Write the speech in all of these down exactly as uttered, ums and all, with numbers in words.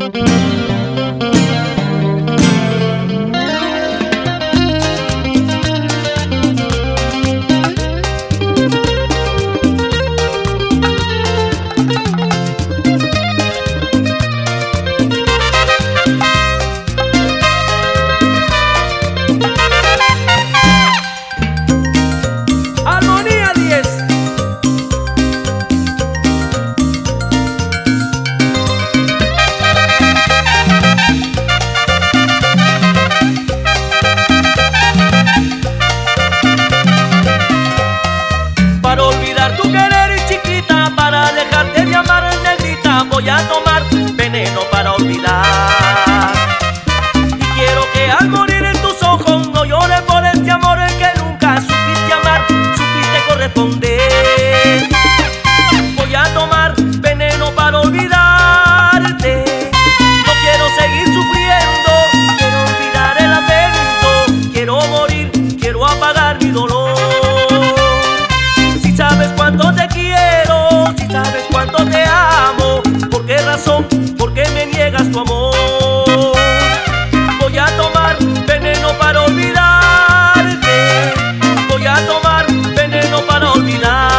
Voy a tomar veneno para olvidar. Y quiero que al morir en tus ojos no llores por este amor en que nunca supiste amar, supiste corresponder. Voy a tomar veneno para olvidarte. No quiero seguir sufriendo, quiero olvidar el lamento. Quiero morir, quiero apagar mi dolor. Si sabes cuánto te quiero, si sabes cuánto te amo, ¿por qué razón? ¿Por qué me niegas tu amor? Voy a tomar veneno para olvidarte. Voy a tomar veneno para olvidar.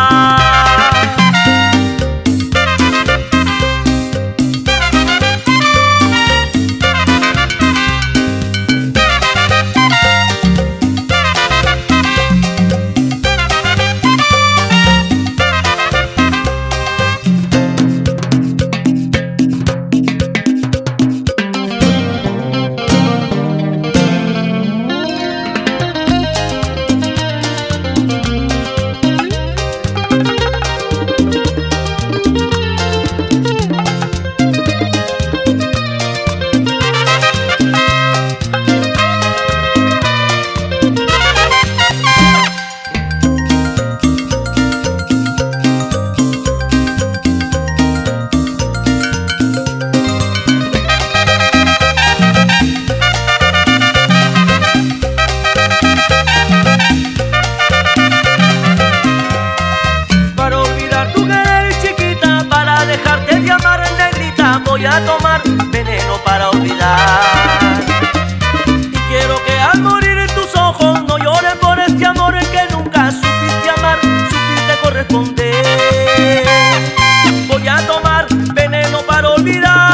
Voy a tomar veneno para olvidar. Y quiero que al morir en tus ojos no llores por este amor en que nunca supiste amar, supiste corresponder. Voy a tomar veneno para olvidar.